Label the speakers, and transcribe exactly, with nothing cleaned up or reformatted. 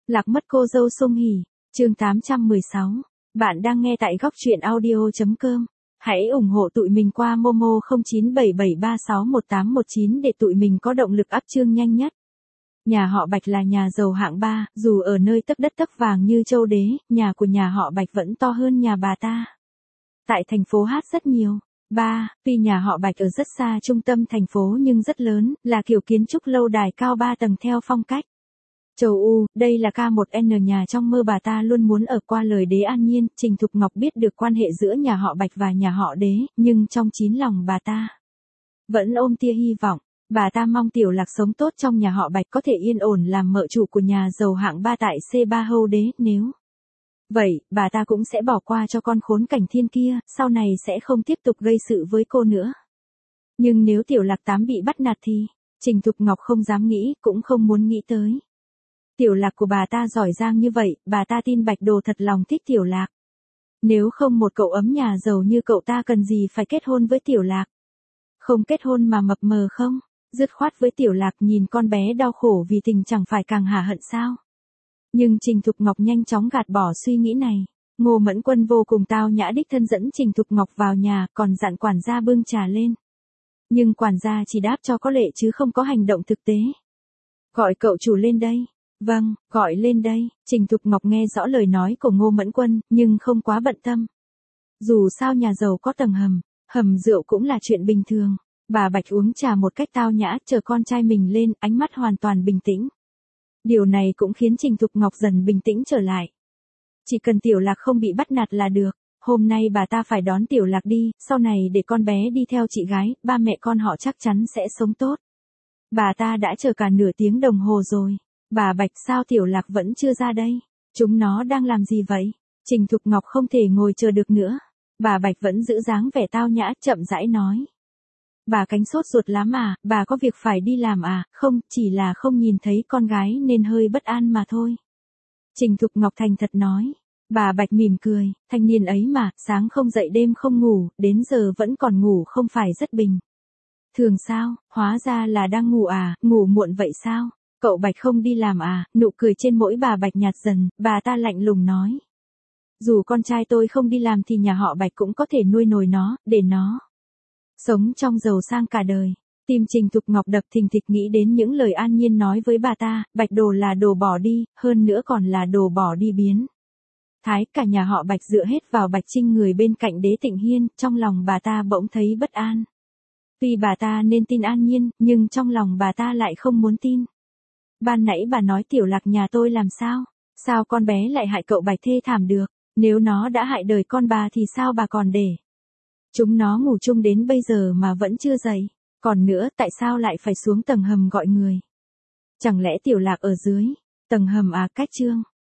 Speaker 1: Lạc mất cô dâu Sung Hỉ, chương tám trăm mười sáu. Bạn đang nghe tại góc truyện audio chấm com. Hãy ủng hộ tụi mình qua Momo không chín bảy bảy ba sáu một tám một chín để tụi mình có động lực up chương nhanh nhất. Nhà họ Bạch là nhà giàu hạng ba, dù ở nơi tấc đất tấc vàng như châu đế, nhà của nhà họ Bạch vẫn to hơn nhà bà ta. Tại thành phố hát rất nhiều. Ba, tuy nhà họ Bạch ở rất xa trung tâm thành phố nhưng rất lớn, là kiểu kiến trúc lâu đài cao ba tầng theo phong cách châu U, đây là K một N nhà trong mơ bà ta luôn muốn ở. Qua lời Đế An Nhiên, Trình Thục Ngọc biết được quan hệ giữa nhà họ Bạch và nhà họ Đế, nhưng trong chín lòng bà ta vẫn ôm tia hy vọng. Bà ta mong Tiểu Lạc sống tốt trong nhà họ Bạch, có thể yên ổn làm mợ chủ của nhà giàu hạng ba tại C ba Hầu Đế, nếu vậy, bà ta cũng sẽ bỏ qua cho con khốn Cảnh Thiên kia, sau này sẽ không tiếp tục gây sự với cô nữa. Nhưng nếu Tiểu Lạc Tám bị bắt nạt thì, Trình Thục Ngọc không dám nghĩ, cũng không muốn nghĩ tới. Tiểu Lạc của bà ta giỏi giang như vậy, bà ta tin Bạch Đồ thật lòng thích Tiểu Lạc. Nếu không một cậu ấm nhà giàu như cậu ta cần gì phải kết hôn với Tiểu Lạc. Không kết hôn mà mập mờ không, dứt khoát với Tiểu Lạc, nhìn con bé đau khổ vì tình chẳng phải càng hả hận sao. Nhưng Trình Thục Ngọc nhanh chóng gạt bỏ suy nghĩ này. Ngô Mẫn Quân vô cùng tao nhã đích thân dẫn Trình Thục Ngọc vào nhà, còn dặn quản gia bưng trà lên. Nhưng quản gia chỉ đáp cho có lệ chứ không có hành động thực tế. Gọi cậu chủ lên đây. Vâng, gọi lên đây. Trình Thục Ngọc nghe rõ lời nói của Ngô Mẫn Quân, nhưng không quá bận tâm. Dù sao nhà giàu có tầng hầm, hầm rượu cũng là chuyện bình thường. Bà Bạch uống trà một cách tao nhã, chờ con trai mình lên, ánh mắt hoàn toàn bình tĩnh. Điều này cũng khiến Trình Thục Ngọc dần bình tĩnh trở lại. Chỉ cần Tiểu Lạc không bị bắt nạt là được. Hôm nay bà ta phải đón Tiểu Lạc đi, sau này để con bé đi theo chị gái, ba mẹ con họ chắc chắn sẽ sống tốt. Bà ta đã chờ cả nửa tiếng đồng hồ rồi. Bà Bạch, sao Tiểu Lạc vẫn chưa ra đây? Chúng nó đang làm gì vậy? Trình Thục Ngọc không thể ngồi chờ được nữa. Bà Bạch vẫn giữ dáng vẻ tao nhã, chậm rãi nói. Bà Cánh sốt ruột lắm à, bà có việc phải đi làm à? Không, chỉ là không nhìn thấy con gái nên hơi bất an mà thôi. Trình Thục Ngọc thành thật nói. Bà Bạch mỉm cười, thanh niên ấy mà, sáng không dậy đêm không ngủ, đến giờ vẫn còn ngủ không phải rất bình thường sao? Hóa ra là đang ngủ à, ngủ muộn vậy sao? Cậu Bạch không đi làm à? Nụ cười trên mỗi bà Bạch nhạt dần, bà ta lạnh lùng nói. Dù con trai tôi không đi làm thì nhà họ Bạch cũng có thể nuôi nổi nó, để nó sống trong giàu sang cả đời. Tim Trình Thục Ngọc đập thình thịch nghĩ đến những lời An Nhiên nói với bà ta, Bạch Đồ là đồ bỏ đi, hơn nữa còn là đồ bỏ đi biến thái. Cả nhà họ Bạch dựa hết vào Bạch Trinh người bên cạnh Đế Tịnh Hiên, trong lòng bà ta bỗng thấy bất an. Tuy bà ta nên tin An Nhiên, nhưng trong lòng bà ta lại không muốn tin. Ban nãy bà nói Tiểu Lạc nhà tôi làm sao? Sao con bé lại hại cậu Bạch thê thảm được? Nếu nó đã hại đời con bà thì sao bà còn để chúng nó ngủ chung đến bây giờ mà vẫn chưa dậy? Còn nữa, tại sao lại phải xuống tầng hầm gọi người? Chẳng lẽ Tiểu Lạc ở dưới tầng hầm à? Cách chương